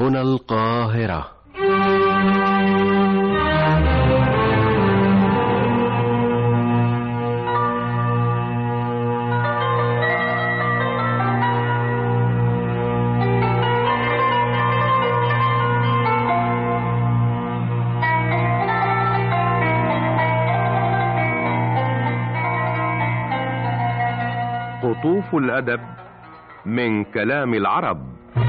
هنا القاهرة. قطوف الأدب من كلام العرب.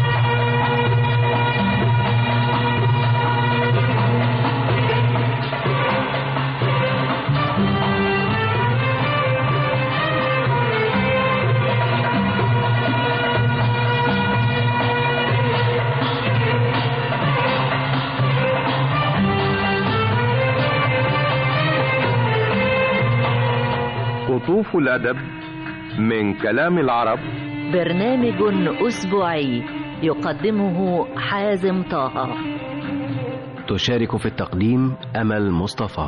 قطوف الأدب من كلام العرب، برنامج أسبوعي يقدمه حازم طه. تشارك في التقديم أمل مصطفى.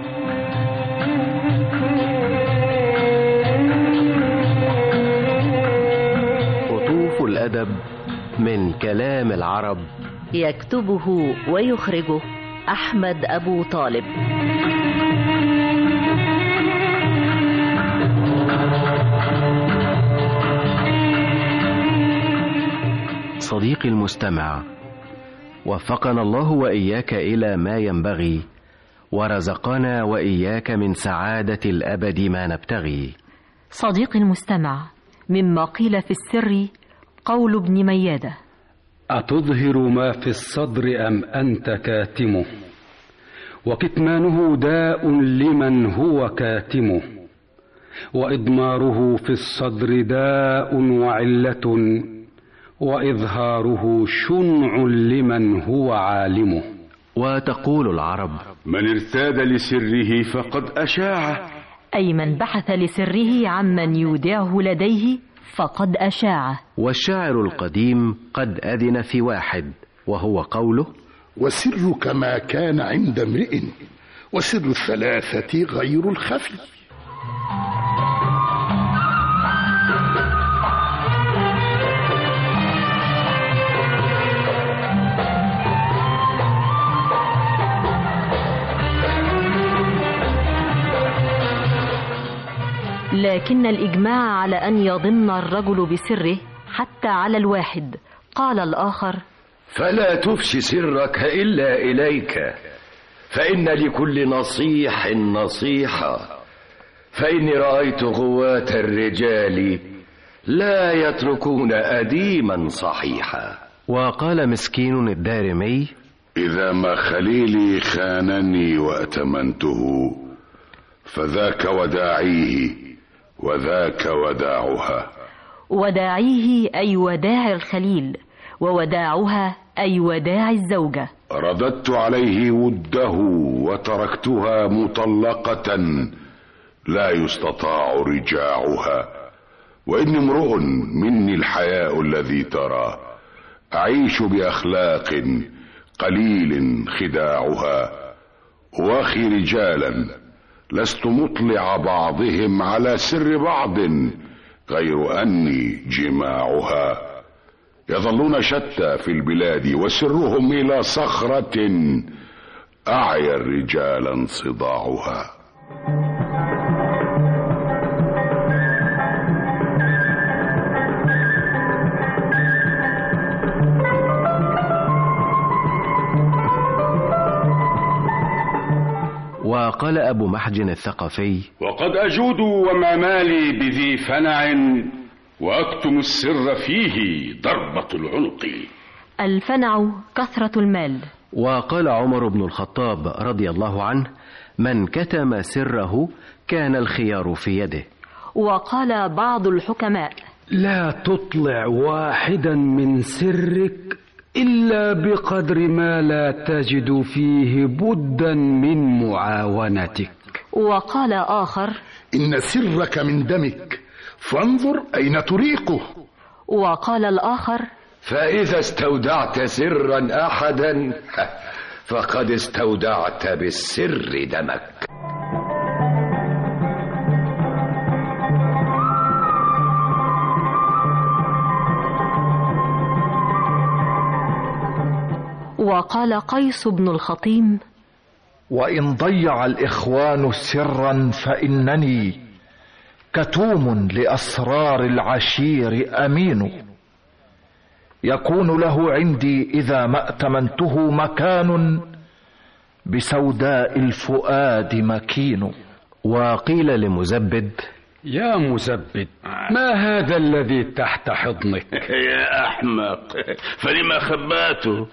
قطوف الأدب من كلام العرب، يكتبه ويخرجه أحمد أبو طالب. صديقي المستمع، وفقنا الله وإياك إلى ما ينبغي، ورزقنا وإياك من سعادة الأبد ما نبتغي. صديقي المستمع، مما قيل في السر قول ابن ميادة: أتظهر ما في الصدر أم أنت كاتمه؟ وكتمانه داء لمن هو كاتمه، وإضماره في الصدر داء وعلة، وإظهاره شنع لمن هو عالمه. وتقول العرب: من ارتاد لسره فقد أشاعه، أي من بحث لسره عمن يودعه لديه فقد أشاعه. والشاعر القديم قد أذن في واحد، وهو قوله: وسرك ما كان عند امرئ، وسر الثلاثة غير الخفي. لكن الإجماع على أن يضن الرجل بسره حتى على الواحد. قال الآخر: فلا تفش سرك إلا إليك، فإن لكل نصيح نصيحة، فإني رأيت غواة الرجال لا يتركون أديما صحيحا. وقال مسكين الدارمي: إذا ما خليلي خانني وأتمنته، فذاك وداعيه وذاك وداعها. وداعيه أي وداع الخليل، ووداعها أي وداع الزوجة. رددت عليه وده وتركتها مطلقة لا يستطاع رجاعها، وإن امرؤ مني الحياء الذي تراه، أعيش بأخلاق قليل خداعها، واخي رجالا لست مطلع بعضهم على سر بعض، غير أني جماعها. يظلون شتى في البلاد وسرهم إلى صخرة، أعيا الرجال انصداعها. وقال أبو محجن الثقفي: وقد أجود وما مالي بذي فنع، وأكتم السر فيه ضربة العنق. الفنع كثرة المال. وقال عمر بن الخطاب رضي الله عنه: من كتم سره كان الخيار في يده. وقال بعض الحكماء: لا تطلع واحدا من سرك إلا بقدر ما لا تجد فيه بدا من معاونتك. وقال آخر: إن سرك من دمك، فانظر أين تريقه. وقال الآخر: فإذا استودعت سرا أحدا فقد استودعت بالسر دمك. وقال قيس بن الخطيم: وإن ضيع الإخوان سرا فإنني كتوم لأسرار العشير أمين، يكون له عندي إذا ما ائتمنته مكان بسوداء الفؤاد مكين. وقيل لمزبد: يا مزبد، ما هذا الذي تحت حضنك؟ يا أحمق، فلما خباته؟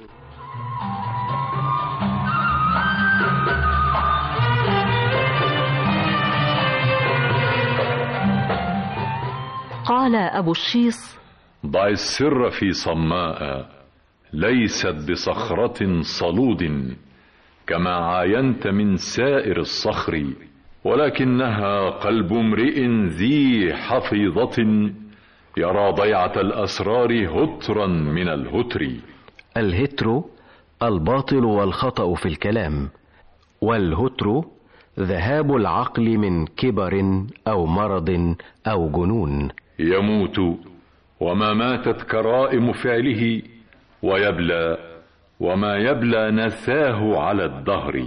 قال أبو الشيص: ضع السر في صماء ليست بصخرة صلود كما عاينت من سائر الصخر، ولكنها قلب امرئ ذي حفيظة يرى ضيعة الأسرار هترا من الهتر. الهتر الباطل والخطأ في الكلام، والهتر ذهاب العقل من كبر أو مرض أو جنون. يموت وما ماتت كرائم فعله، ويبلى وما يبلى نساه على الدهر.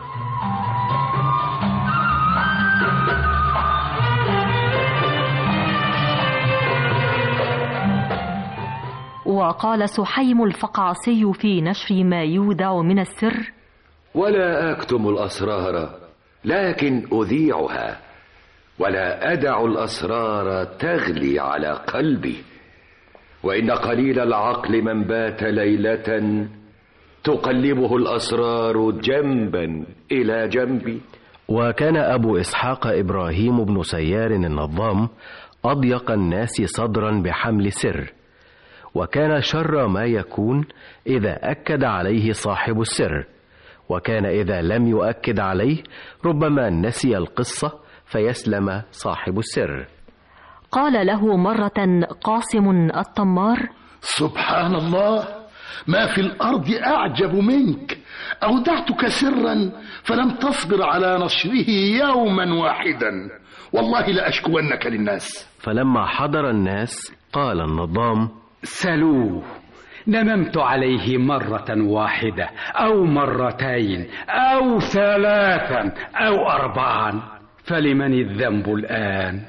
وقال سحيم الفقعسي في نشر ما يودع من السر: ولا أكتم الأسرار لكن أذيعها، ولا أدع الأسرار تغلي على قلبي، وإن قليل العقل من بات ليلة تقلبه الأسرار جنبا إلى جنب. وكان أبو إسحاق إبراهيم بن سيار النظام أضيق الناس صدرا بحمل سر، وكان شر ما يكون إذا أكد عليه صاحب السر، وكان إذا لم يؤكد عليه ربما نسي القصة فيسلم صاحب السر. قال له مرة قاسم الطمار: سبحان الله، ما في الأرض أعجب منك، أودعتك سرا فلم تصبر على نشره يوما واحدا، والله لأشكونك للناس. فلما حضر الناس قال النظام: سلوه، نممت عليه مرة واحدة أو مرتين أو ثلاثا أو أربعا، فلمن الذنب الآن؟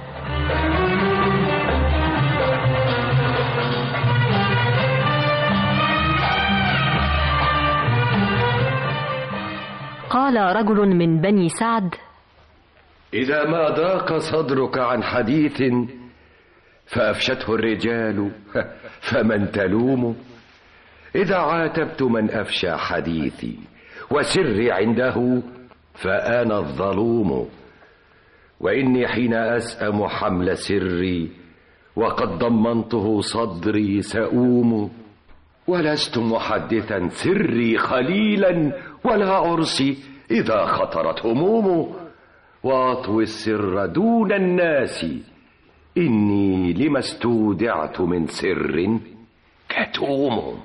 قال رجل من بني سعد: إذا ما ضاق صدرك عن حديث فأفشته الرجال فمن تلوم؟ إذا عاتبت من أفشى حديثي وسري عنده فأنا الظلوم، وإني حين أسأم حمل سري وقد ضمنته صدري سأوم، ولست محدثا سري خليلا ولا عرسي إذا خطرت هموم، وأطوي السر دون الناس إني لما استودعت من سر كتوم.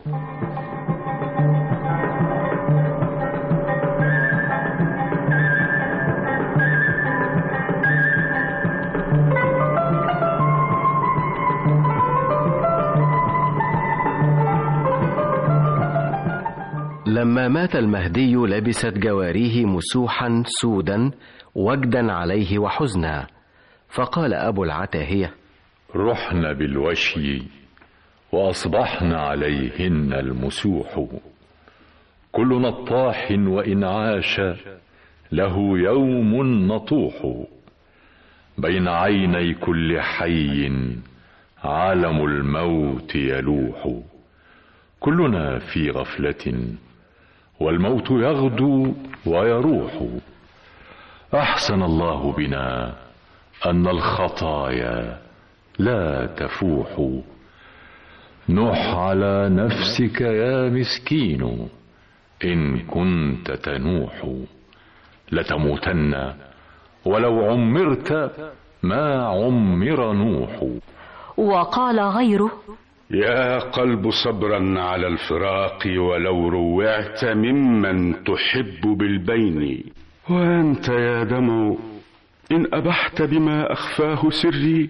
لما مات المهدي لبست جواريه مسوحا سودا وجدا عليه وحزنا، فقال أبو العتاهية: رحن بالوشي وأصبحن عليهن المسوح، كل نطاح وإن عاش له يوم نطوح، بين عيني كل حي عالم الموت يلوح، كلنا في غفلة والموت يغدو ويروح، أحسن الله بنا أن الخطايا لا تفوح، نح على نفسك يا مسكين إن كنت تنوح، لتموتن ولو عمرت ما عمر نوح. وقال غيره: يا قلب صبرا على الفراق ولو روعت ممن تحب بالبين، وأنت يا دمع إن أبحت بما أخفاه سري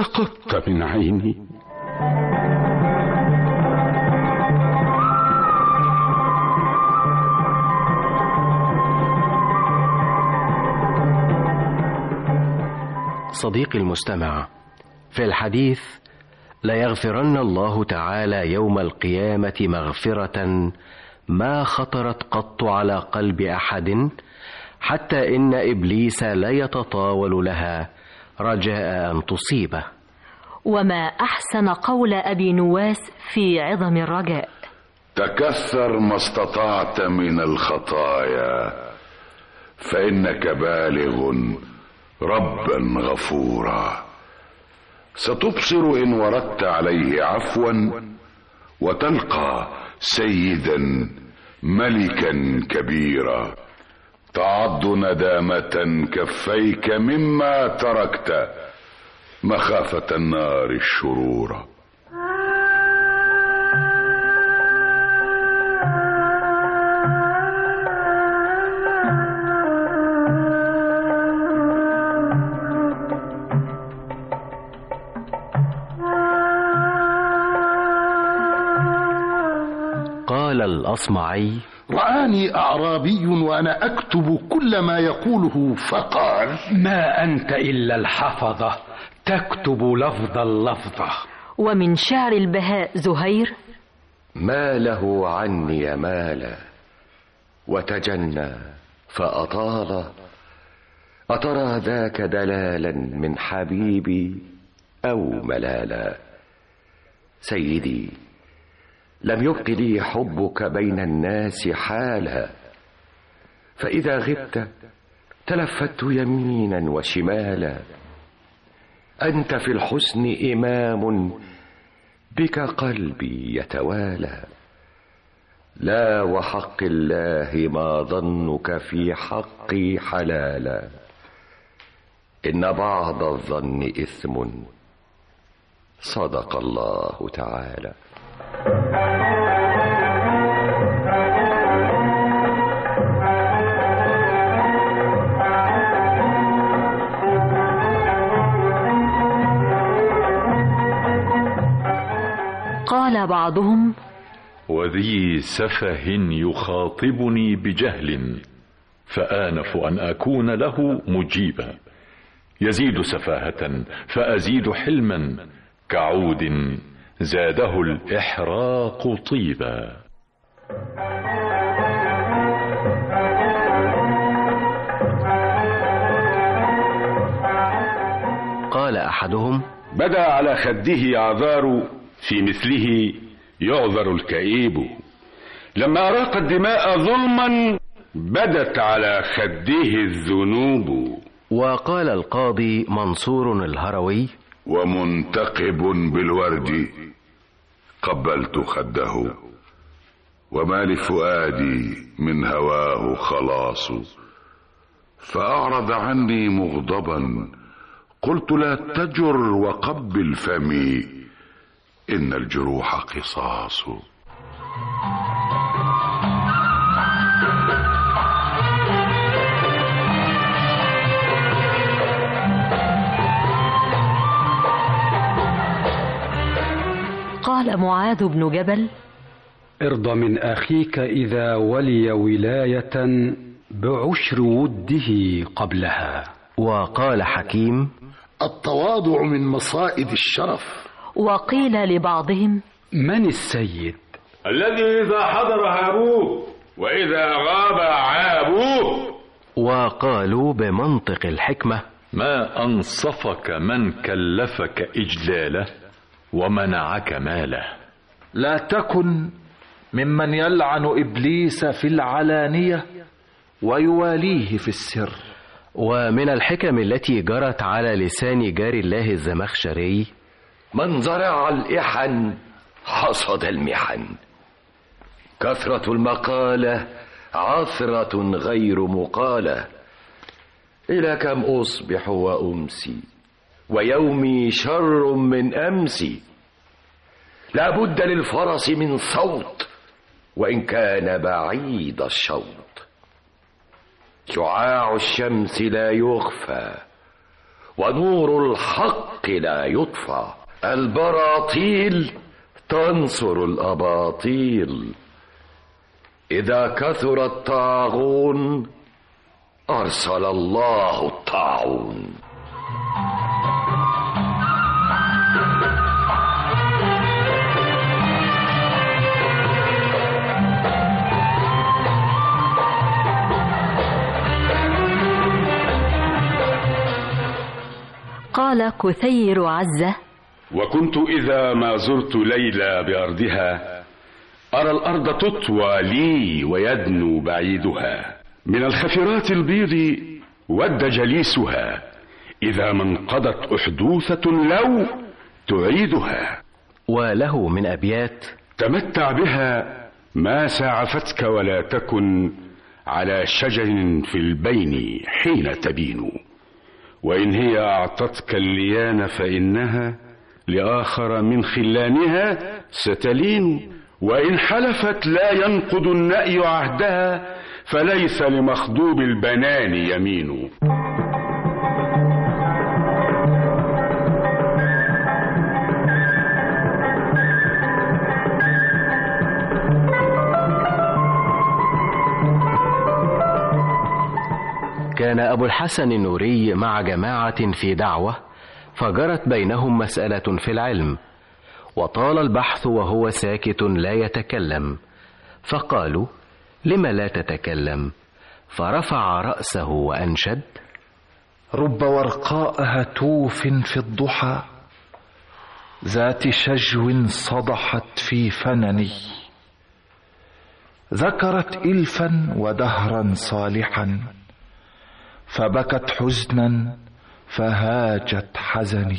سقطت من عيني. صديقي المستمع، في الحديث: ليغفرن الله تعالى يوم القيامة مغفرة ما خطرت قط على قلب أحد، حتى إن إبليس ليتطاول لها رجاء أن تصيبه. وما أحسن قول أبي نواس في عظم الرجاء: تكثر ما استطعت من الخطايا فإنك بالغ ربا غفورا، ستبصر إن وردت عليه عفوا، وتلقى سيدا ملكا كبيرا، تعض ندامة كفيك مما تركت مخافة النار الشرورة. قال الأصمعي: رآني أعرابي وأنا أكتب كل ما يقوله فقال: ما أنت إلا الحفظة تكتب لفظ اللفظة. ومن شعر البهاء زهير: ما له عني مالا وتجنى فأطال، أترى ذاك دلالا من حبيبي أو ملالا. سيدي، لم يبق لي حبك بين الناس حالا، فإذا غبت تلفت يمينا وشمالا. أنت في الحسن إمام، بك قلبي يتوالى. لا وحق الله ما ظنك في حقي حلالا، إن بعض الظن إثم، صدق الله تعالى. قال بعضهم: وذي سفه يخاطبني بجهل، فآنف أن أكون له مجيبا. يزيد سفاهة فأزيد حلما، كعود زاده الإحراق طيبا. قال أحدهم: بدا على خده عذار، في مثله يعذر الكئيب. لما أراق الدماء ظلما بدت على خده الذنوب. وقال القاضي منصور الهروي: ومنتقب بالورد قبلت خده، وما لفؤادي من هواه خلاص، فأعرض عني مغضبا، قلت لا تجر وقبل فمي، إن الجروح قصاص. قال معاذ بن جبل: ارض من أخيك إذا ولي ولاية بعشر وده قبلها. وقال حكيم: التواضع من مصائد الشرف. وقيل لبعضهم: من السيد؟ الذي إذا حضر هابوه وإذا غاب عابوه. وقالوا بمنطق الحكمة: ما أنصفك من كلفك إجلاله ومنعك ماله. لا تكن ممن يلعن إبليس في العلانية ويواليه في السر. ومن الحكم التي جرت على لسان جاري الله الزمخشري: من زرع الإحن حصد المحن، كثرة المقالة عثرة غير مقالة، إلى كم أصبح وأمسي ويومي شر من أمسي. لا بد للفرس من صوت وإن كان بعيد الشوط، شعاع الشمس لا يخفى ونور الحق لا يطفى، البراطيل تنصر الأباطيل، إذا كثر الطاغون أرسل الله الطاعون. وقال كثير عزة: وكنت إذا ما زرت ليلى بأرضها أرى الأرض تطوى لي ويدنو بعيدها، من الخفرات البيض ود جليسها، إذا ما انقضت أحدوثة لو تعيدها. وله من أبيات: تمتع بها ما ساعفتك ولا تكن على شجر في البين حين تبين، وإن هي أعطتك الليان فإنها لآخر من خلانها ستلين، وإن حلفت لا ينقض النأي عهدها فليس لمخضوب البنان يمين. كان أبو الحسن النوري مع جماعة في دعوة، فجرت بينهم مسألة في العلم، وطال البحث وهو ساكت لا يتكلم، فقالوا: لم لا تتكلم؟ فرفع رأسه وأنشد: رب ورقاء هتوف في الضحى، ذات شجو صدحت في فنني، ذكرت إلفا ودهرا صالحا، فبكت حزنا فهاجت حزني،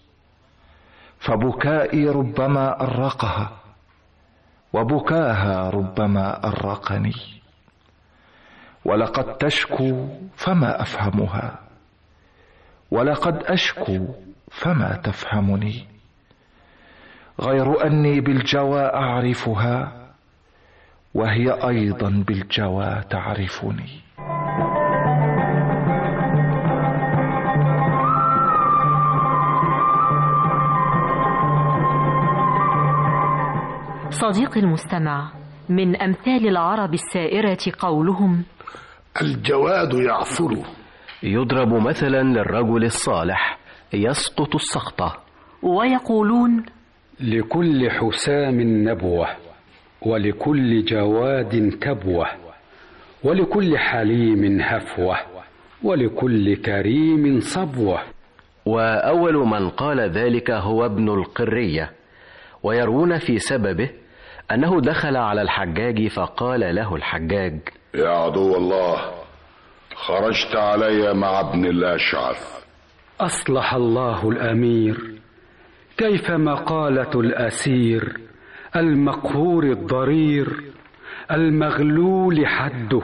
فبكائي ربما أرقها، وبكاها ربما أرقني، ولقد تشكو فما أفهمها، ولقد أشكو فما تفهمني، غير أني بالجوى أعرفها، وهي أيضا بالجوى تعرفني. صديقي المستمع، من أمثال العرب السائرة قولهم: الجواد يعثر. يضرب مثلا للرجل الصالح يسقط السقطة. ويقولون: لكل حسام نبوة، ولكل جواد كبوة، ولكل حليم هفوة، ولكل كريم صبوة. وأول من قال ذلك هو ابن القرية، ويروون في سببه أنه دخل على الحجاج فقال له الحجاج: يا عدو الله، خرجت علي مع ابن الأشعث. أصلح الله الأمير، كيف مقالة الأسير المقهور الضرير، المغلول حده،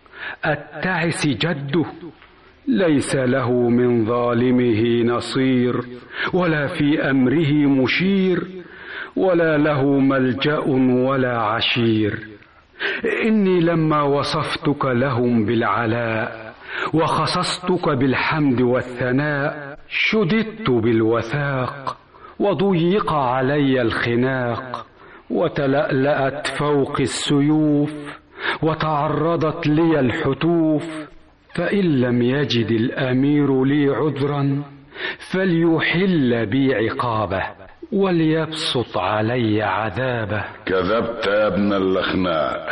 التعس جده، ليس له من ظالمه نصير، ولا في أمره مشير، ولا له ملجأ ولا عشير. إني لما وصفتك لهم بالعلاء، وخصصتك بالحمد والثناء، شددت بالوثاق، وضيق علي الخناق، وتلألأت فوق السيوف، وتعرضت لي الحتوف. فإن لم يجد الأمير لي عذرا، فليحل بي عقابه، وليبسط علي عذابه. كذبت يا ابن اللخناء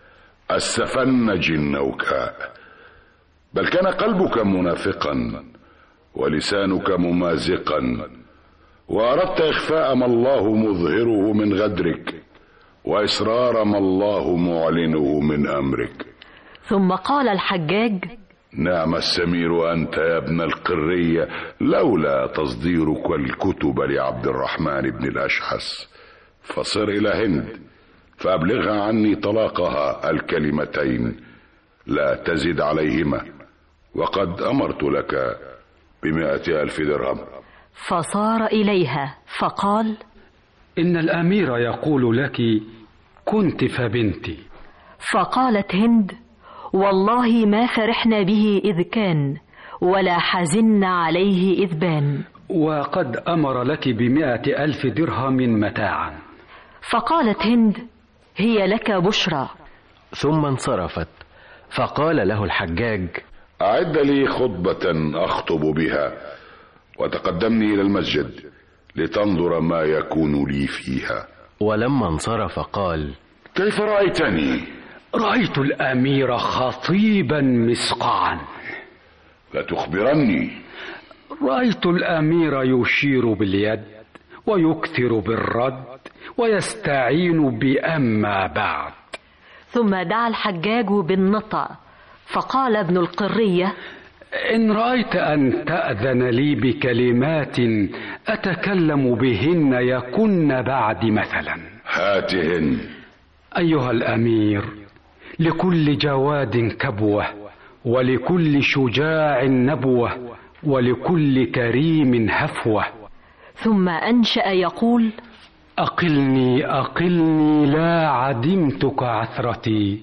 السفنج النوكاء، بل كان قلبك منافقا ولسانك ممازقا، وأردت إخفاء ما الله مظهره من غدرك، وإسرار ما الله معلنه من أمرك. ثم قال الحجاج: نعم السمير أنت يا ابن القرية، لولا تصديرك الكتب لعبد الرحمن بن الأشحث، فصر إلى هند فأبلغها عني طلاقها الكلمتين لا تزد عليهما، وقد أمرت لك ب100,000 درهم. فصار إليها فقال: إن الأمير يقول لك كنت فبنتي. فقالت هند: والله ما فرحنا به إذ كان، ولا حزنا عليه إذ بان. وقد أمر لك ب100,000 درهم متاعا. فقالت هند: هي لك بشرى. ثم انصرفت، فقال له الحجاج: أعد لي خطبة أخطب بها، وتقدمني إلى المسجد لتنظر ما يكون لي فيها. ولما انصرف قال: كيف رأيتني؟ رأيت الأمير خطيبا مسقعا. لا تخبرني. رأيت الأمير يشير باليد ويكثر بالرد ويستعين بأما بعد. ثم دعا الحجاج بالنطع، فقال ابن القرية: إن رأيت أن تأذن لي بكلمات أتكلم بهن يكن بعد مثلا. هاتهن. أيها الأمير، لكل جواد كبوة، ولكل شجاع نبوة، ولكل كريم هفوة. ثم أنشأ يقول: أقلني أقلني لا عدمتك عثرتي،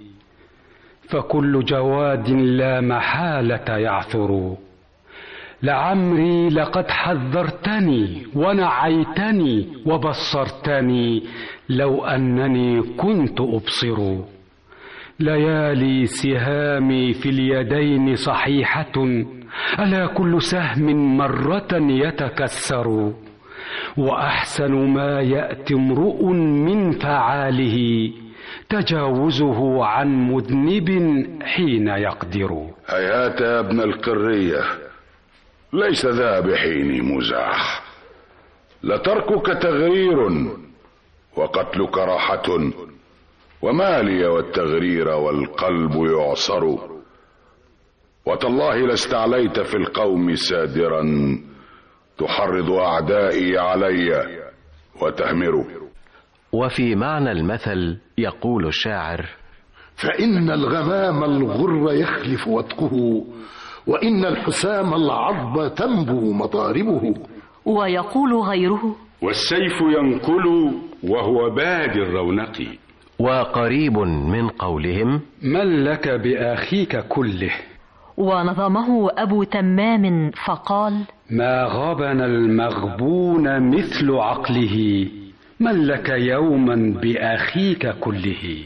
فكل جواد لا محالة يعثر. لعمري لقد حذرتني ونعيتني وبصرتني، لو أنني كنت أبصر. ليالي سهامي في اليدين صحيحة، ألا كل سهم مرة يتكسر. وأحسن ما يأتي امرؤ من فعاله، تجاوزه عن مذنب حين يقدر. هيهات يا ابن القرية، ليس ذا بحين مزاح. لتركك تغرير وقتلك راحة، وما لي والتغرير والقلب يعصر. وتالله لاستعليت في القوم سادرا، تحرض أعدائي علي وتهمر. وفي معنى المثل يقول الشاعر: فإن الغمام الغر يخلف وطقه، وإن الحسام العضب تنبو مضاربه. ويقول غيره: والسيف ينقل وهو باد الرونق. وقريب من قولهم: من لك بأخيك كله. ونظمه أبو تمام فقال: ما غبن المغبون مثل عقله، من لك يوما بأخيك كله.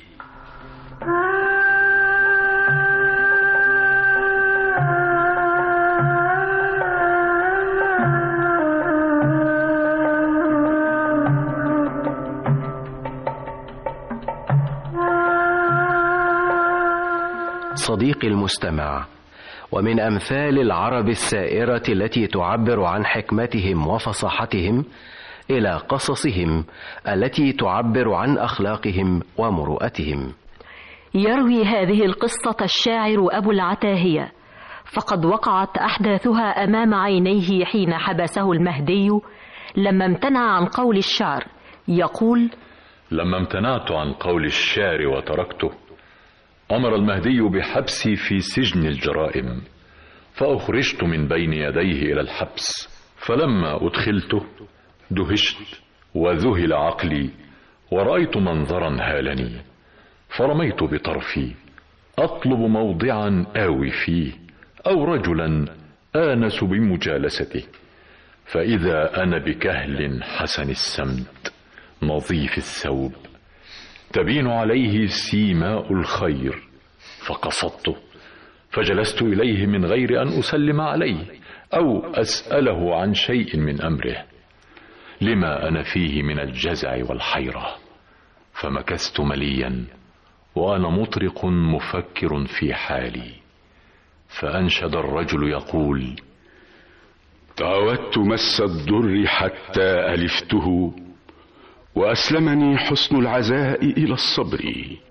صديقي المستمع، ومن أمثال العرب السائرة التي تعبر عن حكمتهم وفصاحتهم إلى قصصهم التي تعبر عن أخلاقهم ومروءتهم. يروي هذه القصة الشاعر أبو العتاهية، فقد وقعت أحداثها أمام عينيه حين حبسه المهدي لما امتنع عن قول الشعر. يقول: لما امتنعت عن قول الشعر وتركته، أمر المهدي بحبسي في سجن الجرائم، فأخرجت من بين يديه إلى الحبس. فلما أدخلته دهشت وذهل عقلي، ورأيت منظرا هالني، فرميت بطرفي أطلب موضعا آوي فيه أو رجلا آنس بمجالسته، فإذا أنا بكهل حسن السمت نظيف الثوب، تبين عليه سيماء الخير، فقصدته فجلست إليه من غير أن أسلم عليه أو أسأله عن شيء من أمره، لما أنا فيه من الجزع والحيرة. فمكثت مليا وأنا مطرق مفكر في حالي، فأنشد الرجل يقول: تعودت مس الضر حتى ألفته، وأسلمني حسن العزاء إلى الصبر.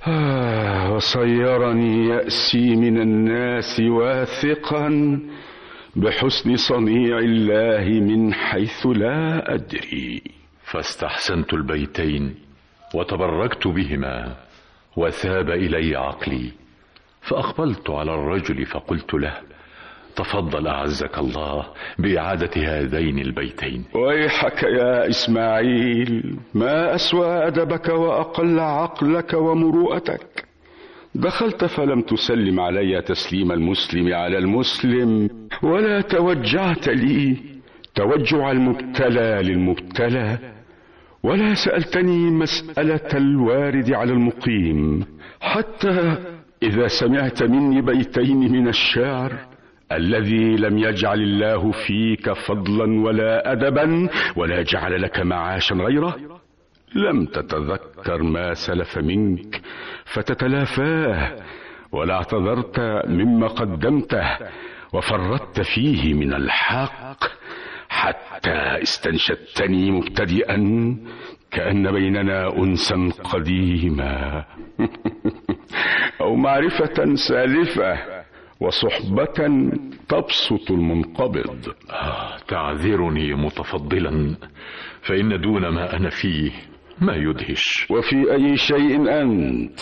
وصيرني يأسي من الناس واثقا بحسن صنيع الله من حيث لا أدري. فاستحسنت البيتين وتبركت بهما، وثاب إلي عقلي، فأقبلت على الرجل فقلت له: تفضل أعزك الله بإعادة هذين البيتين. ويحك يا إسماعيل، ما أسوأ أدبك وأقل عقلك ومروءتك. دخلت فلم تسلم علي تسليم المسلم على المسلم، ولا توجعت لي توجع المبتلى للمبتلى، ولا سألتني مسألة الوارد على المقيم، حتى إذا سمعت مني بيتين من الشعر الذي لم يجعل الله فيك فضلا ولا أدبا ولا جعل لك معاشا غيره، لم تتذكر ما سلف منك فتتلافاه، ولا اعتذرت مما قدمته وفرطت فيه من الحق، حتى استنشدتني مبتدئا كأن بيننا أنسا قديما أو معرفة سالفة وصحبة تبسط المنقبض. تعذرني متفضلا، فإن دون ما أنا فيه ما يدهش. وفي أي شيء أنت؟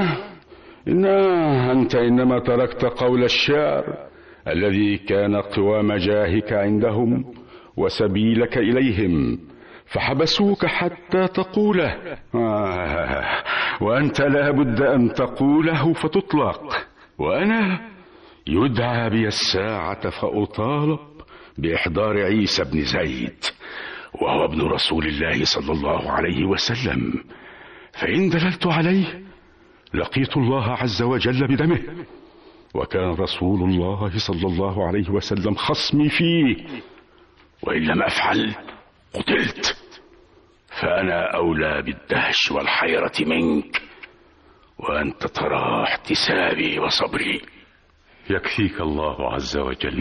أنت إنما تركت قول الشعر الذي كان قوام جاهك عندهم وسبيلك إليهم، فحبسوك حتى تقوله. وأنت لا بد أن تقوله فتطلق، وأنا يدعى بي الساعة فأطالب بإحضار عيسى بن زيد، وهو ابن رسول الله صلى الله عليه وسلم، فإن دللت عليه لقيت الله عز وجل بدمه، وكان رسول الله صلى الله عليه وسلم خصمي فيه، وإن لم أفعل قتلت، فأنا أولى بالدهش والحيرة منك، وأنت ترى احتسابي وصبري. يكفيك الله عز وجل.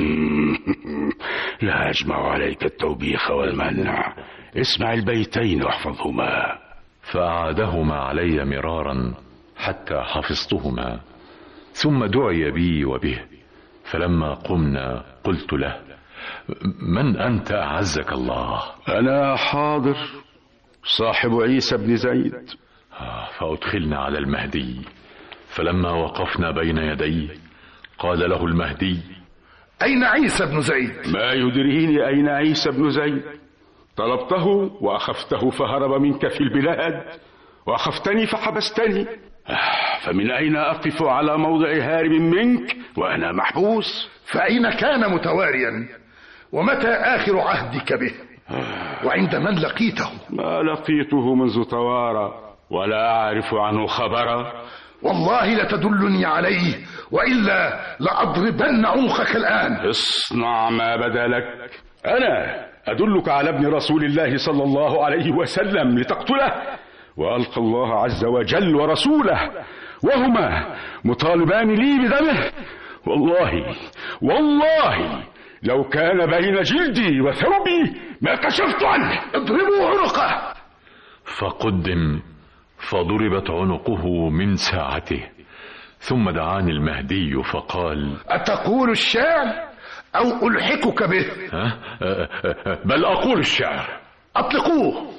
لا أجمع عليك التوبيخ والمنع، اسمع البيتين واحفظهما. فأعادهما علي مرارا حتى حفظتهما، ثم دعي بي وبه، فلما قمنا قلت له: من أنت أعزك الله؟ أنا حاضر، صاحب عيسى بن زيد. فأدخلنا على المهدي، فلما وقفنا بين يديه قال له المهدي: أين عيسى بن زيد؟ ما يدريني أين عيسى بن زيد؟ طلبته وأخفته فهرب منك في البلاد، وأخفتني فحبستني، فمن أين أقف على موضع هارب منك وأنا محبوس؟ فأين كان متواريا؟ ومتى آخر عهدك به؟ وعند من لقيته؟ ما لقيته منذ توارى، ولا أعرف عنه خبرا. والله لتدلني عليه، وإلا لأضربن عنقك الآن. اصنع ما بدا لك، أنا أدلك على ابن رسول الله صلى الله عليه وسلم لتقتله، وألقى الله عز وجل ورسوله، وهما مطالبان لي بدمه. والله لو كان بين جلدي وثوبي ما كشفت عنه. اضربوا عنقه. فقدم فضربت عنقه من ساعته، ثم دعاني المهدي فقال: أتقول الشعر أو ألحقك به؟ بل أقول الشعر. أطلقوه.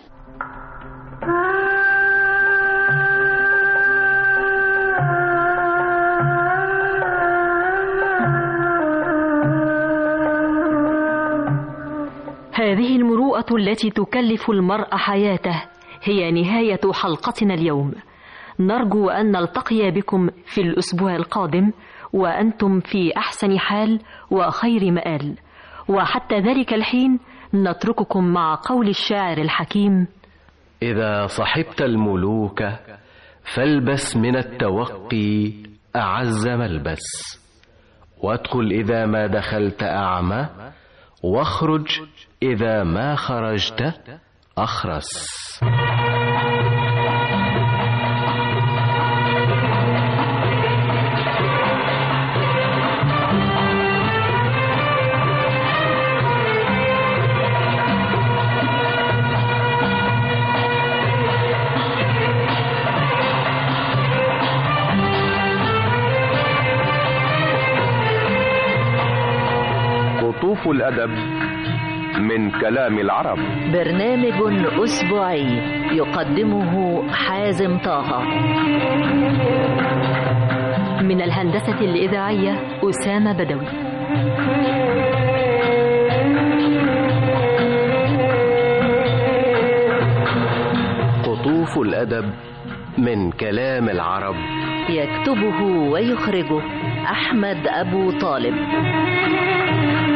هذه المروءة التي تكلف المرء حياته هي نهاية حلقتنا اليوم. نرجو أن نلتقي بكم في الأسبوع القادم وأنتم في أحسن حال وخير مآل، وحتى ذلك الحين نترككم قول قول الشاعر الحكيم: إذا صحبت الملوك فالبس من التوقي أعز ملبس، وادخل إذا ما دخلت أعمى، واخرج إذا ما خرجت أخرس. قطوف الأدب من كلام العرب، برنامج أسبوعي يقدمه حازم طه. من الهندسة الإذاعية أسامة بدوي. قطوف الأدب من كلام العرب، يكتبه ويخرجه أحمد أبو طالب.